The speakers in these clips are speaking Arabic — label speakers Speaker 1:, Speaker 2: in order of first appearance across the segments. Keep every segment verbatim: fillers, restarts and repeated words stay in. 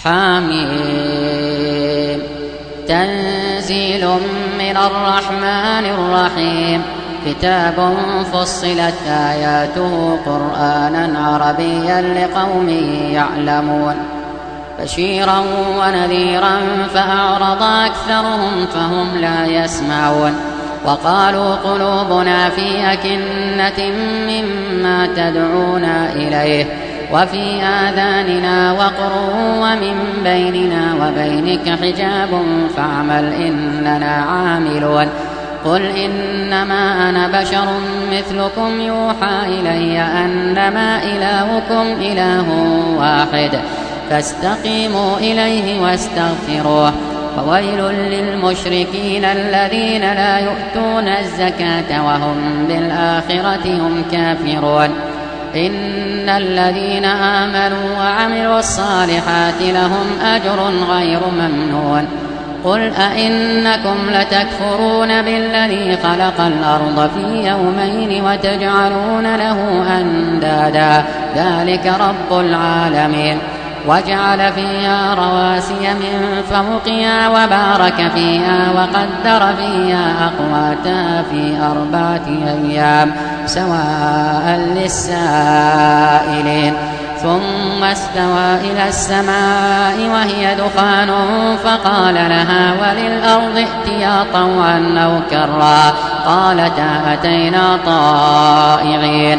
Speaker 1: حميم. تنزيل من الرحمن الرحيم. كتاب فصلت آياته قرآنا عربيا لقوم يعلمون بشيرا ونذيرا فأعرض أكثرهم فهم لا يسمعون. وقالوا قلوبنا في أكنة مما تدعونا إليه وفي آذاننا وقر ومن بيننا وبينك حجاب فاعمل إننا عاملون. قل إنما أنا بشر مثلكم يوحى إلي أنما إلهكم إله واحد فاستقيموا إليه واستغفروه. فويل للمشركين الذين لا يؤتون الزكاة وهم بالآخرة هم كافرون. إن الذين آمنوا وعملوا الصالحات لهم أجر غير ممنون. قل أئنكم لتكفرون بالذي خلق الأرض في يومين وتجعلون له أندادا ذلك رب العالمين. وجعل فيها رواسي من فوقها وبارك فيها وقدر فيها أقواتها في أربعة أيام سواء للسائلين. ثم استوى إلى السماء وهي دخان فقال لها وللأرض ائتيا طوعا أو كرها قالتا أتينا طائعين.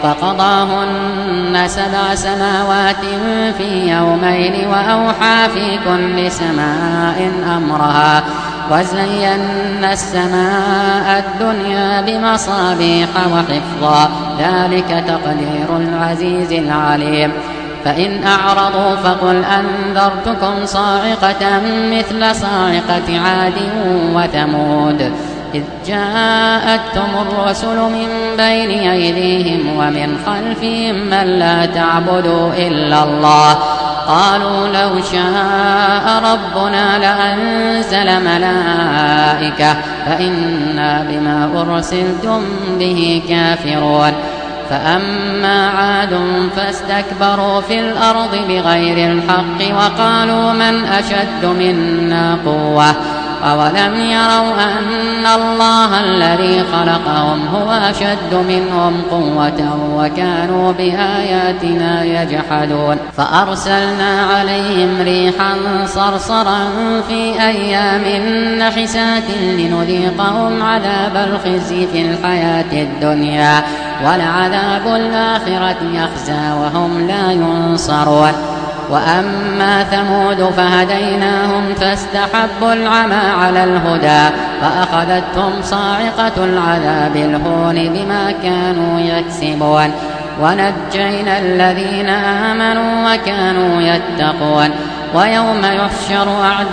Speaker 1: فقضاهن سبع سماوات في يومين وأوحى في كل سماء أمرها وزينا السماء الدنيا بمصابيح وحفظا ذلك تقدير العزيز العليم. فإن أعرضوا فقل أنذرتكم صاعقة مثل صاعقة عاد وثمود إذ جاءتهم الرسل من بين أيديهم ومن خلفهم من لا تعبدوا إلا الله قالوا لو شاء ربنا لأنزل ملائكة فإنا بما أرسلتم به كافرون. فأما عاد فاستكبروا في الأرض بغير الحق وقالوا من أشد منا قوة أولم يروا أن الله الذي خلقهم هو أشد منهم قوة وكانوا بآياتنا يجحدون. فأرسلنا عليهم ريحا صرصرا في أيام نحسات لنذيقهم عذاب الخزي في الحياة الدنيا ولعذاب الآخرة يخزى وهم لا ينصرون. وأما ثمود فهديناهم فاستحبوا العمى على الهدى فأخذتهم صاعقة العذاب الهون بما كانوا يكسبون. ونجينا الذين آمنوا وكانوا يتقون. ويوم يحشر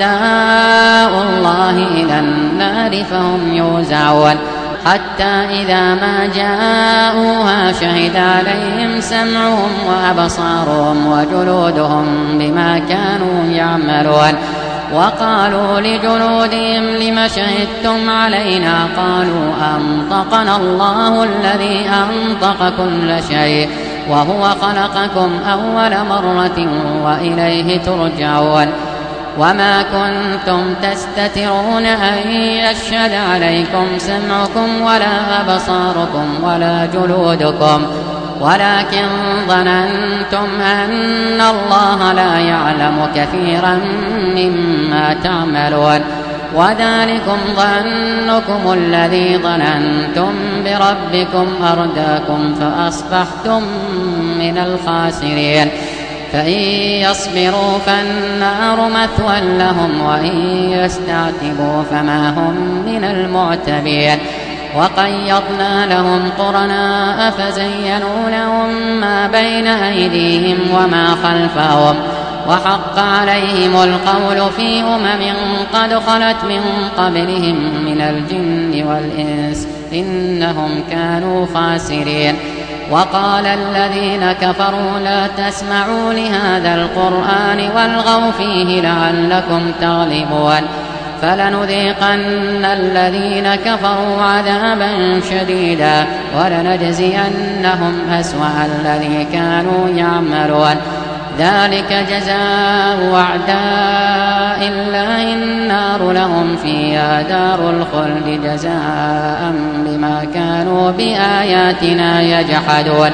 Speaker 1: أعداء الله إلى النار فهم يوزعون حتى إذا ما جاءوها شهد عليهم سمعهم وأبصارهم وجلودهم بما كانوا يعملون. وقالوا لجلودهم لم شهدتم علينا قالوا أنطقنا الله الذي أنطق كل شيء وهو خلقكم أول مرة وإليه ترجعون. وما كنتم تستترون أن يشهد عليكم سمعكم ولا أبصاركم ولا جلودكم ولكن ظننتم أن الله لا يعلم كثيرا مما تعملون. وذلكم ظنكم الذي ظننتم بربكم أرداكم فأصبحتم من الخاسرين. فإن يصبروا فالنار مثوى لهم وإن يستعتبوا فما هم من المعتبين. وقيضنا لهم قرناء فزينوا لهم ما بين أيديهم وما خلفهم وحق عليهم القول في أمم قد خلت من قبلهم من الجن والإنس إنهم كانوا خاسرين. وقال الذين كفروا لا تسمعوا لهذا القرآن والغوا فيه لعلكم تغلبون. فلنذيقن الذين كفروا عذابا شديدا ولنجزينهم أسوأ الذي كانوا يعملون. ذلك جزاء أعداء الله النار لهم فيها دار الخلد جزاء بما كانوا بآياتنا يجحدون.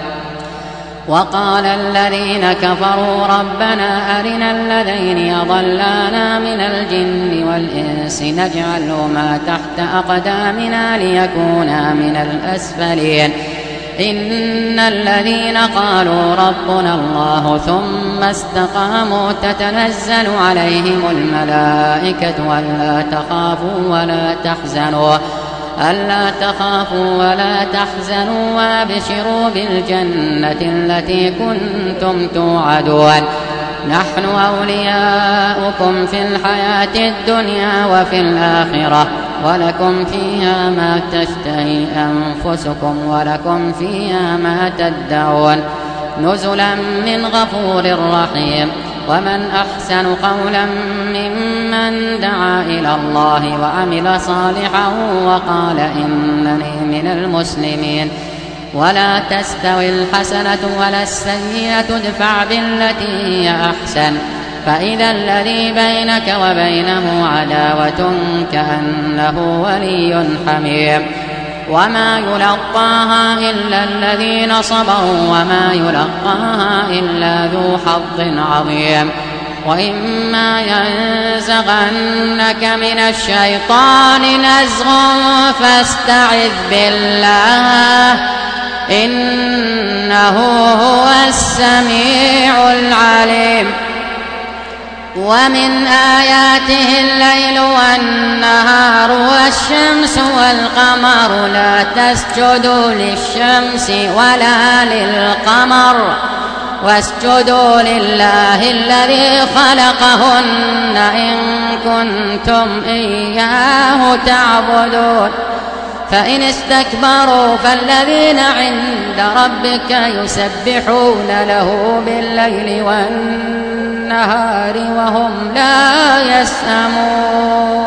Speaker 1: وقال الذين كفروا ربنا أرنا الذين أضلانا من الجن والإنس نجعلهما تحت أقدامنا ليكونا من الأسفلين. إن الذين قالوا ربنا الله ثم استقاموا تتنزل عليهم الملائكة ألا تخافوا ولا تحزنوا ألا تخافوا ولا تحزنوا وابشروا بالجنة التي كنتم توعدون. نحن أولياؤكم في الحياة الدنيا وفي الآخرة ولكم فيها ما تشتهي أنفسكم ولكم فيها ما تدعون نزلا من غفور رحيم. ومن أحسن قولا ممن دعا إلى الله وعمل صالحا وقال إنني من المسلمين. ولا تستوي الحسنة ولا السيئة ادفع بالتي هي أحسن فإذا الذي بينك وبينه عداوة كأنه ولي حميم. وما يلقاها إلا الذين صبروا وما يلقاها إلا ذو حظ عظيم. وإما ينزغنك من الشيطان نزغ فاستعذ بالله إنه هو السميع العليم. ومن آياته الليل والنهار والشمس والقمر لا تسجدوا للشمس ولا للقمر واسجدوا لله الذي خلقهن إن كنتم إياه تعبدون. فإن استكبروا فالذين عند ربك يسبحون له بالليل والنهار وهم لا يسأمون.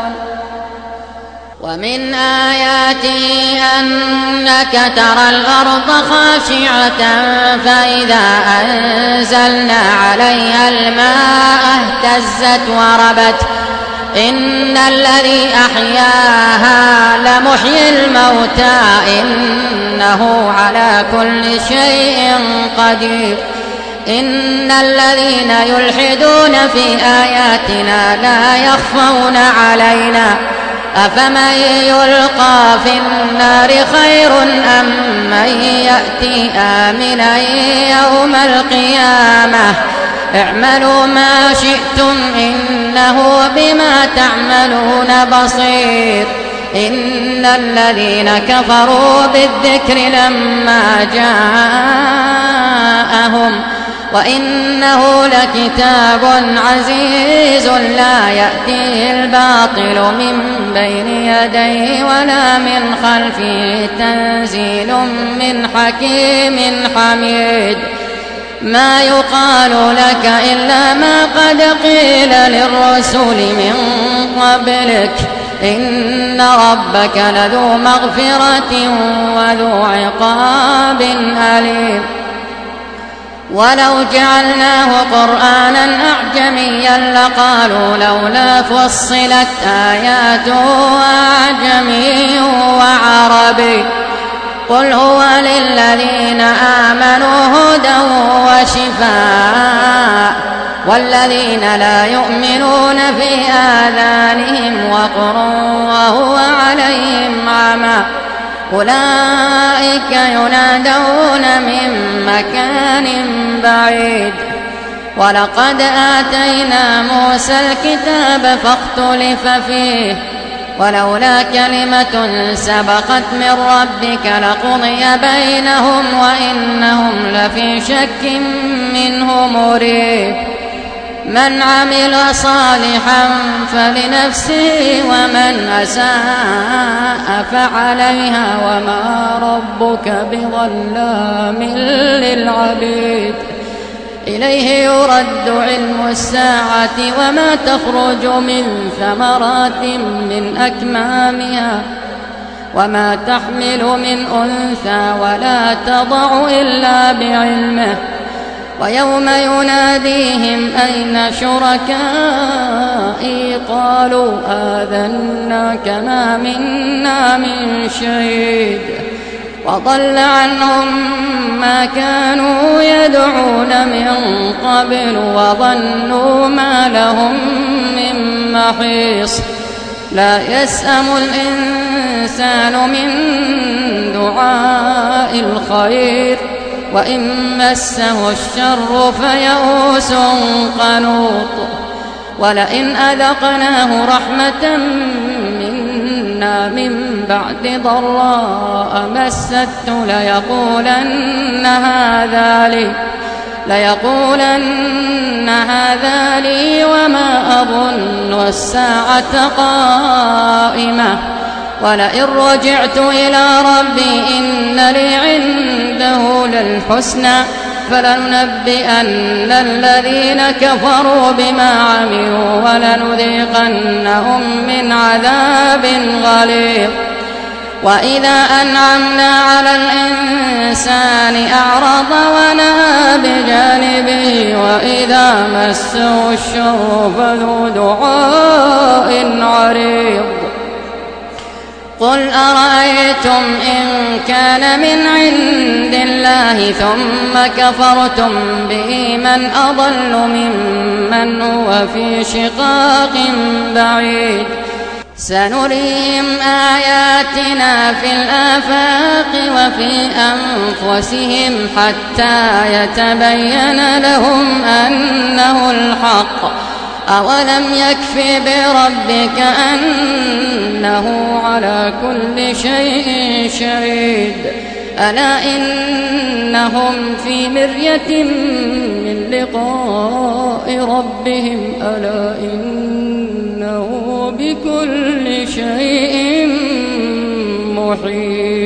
Speaker 1: ومن آياته أنك ترى الأرض خاشعة فإذا أنزلنا عليها الماء اهتزت وربت إن الذي أحياها لمحيي الموتى إنه على كل شيء قدير. إن الذين يلحدون في آياتنا لا يخفون علينا أفمن يلقى في النار خير أم من يأتي آمنا يوم القيامة اعملوا ما شئتم إنه بما تعملون بصير. إن الذين كفروا بالذكر لما جاءهم وإنه لكتاب عزيز لا يأتيه الباطل من بين يديه ولا من خلفه تنزيل من حكيم حميد. ما يقال لك إلا ما قد قيل للرسل من قبلك إن ربك لذو مغفرة وذو عقاب أليم. ولو جعلناه قرآنا أعجميا لقالوا لولا فصلت آياته أعجمي وعربي قل هو للذين آمنوا هدى وشفاء والذين لا يؤمنون في آذانهم وقر وهو عليهم عمى أولئك ينادون من مكان بعيد. ولقد آتينا موسى الكتاب فاختلف فيه ولولا كلمة سبقت من ربك لقضي بينهم وإنهم لفي شك منه مريب. من عمل صالحا فلنفسه ومن أساء فعليها وما ربك بظلام للعبيد. إليه يرد علم الساعة وما تخرج من ثمرات من أكمامها وما تحمل من أنثى ولا تضع إلا بعلمه ويوم يناديهم أين شركائي قالوا آذناك ما منا من شهيد وضل عنهم ما كانوا يدعون من قبل وظنوا ما لهم من محيص لا يسأم الإنسان من دعاء الخير وإن مسه الشر فيئوس قنوط ولئن أذقناه رحمة منا من بعد ضراء مسته ليقولن هذا لي ليقولن هذا لي وما أظن الساعة قائمة ولئن رجعت إلى ربي إن لي عنده للحسنى فلننبئن الذين كفروا بما عملوا ولنذيقنهم من عذاب غليظ وإذا أنعمنا على الإنسان أعرض ونأى بجانبه وإذا مسه الشر فذو دعاء عريض قل أرأيتم إن كان من عند الله ثم كفرتم به من أضل ممن هو في شقاق بعيد سنريهم آياتنا في الآفاق وفي أنفسهم حتى يتبين لهم أنه الحق أولم يكف بربك أنه على كل شيء شهيد ألا إنهم في مرية من لقاء ربهم ألا إنه بكل شيء محيط.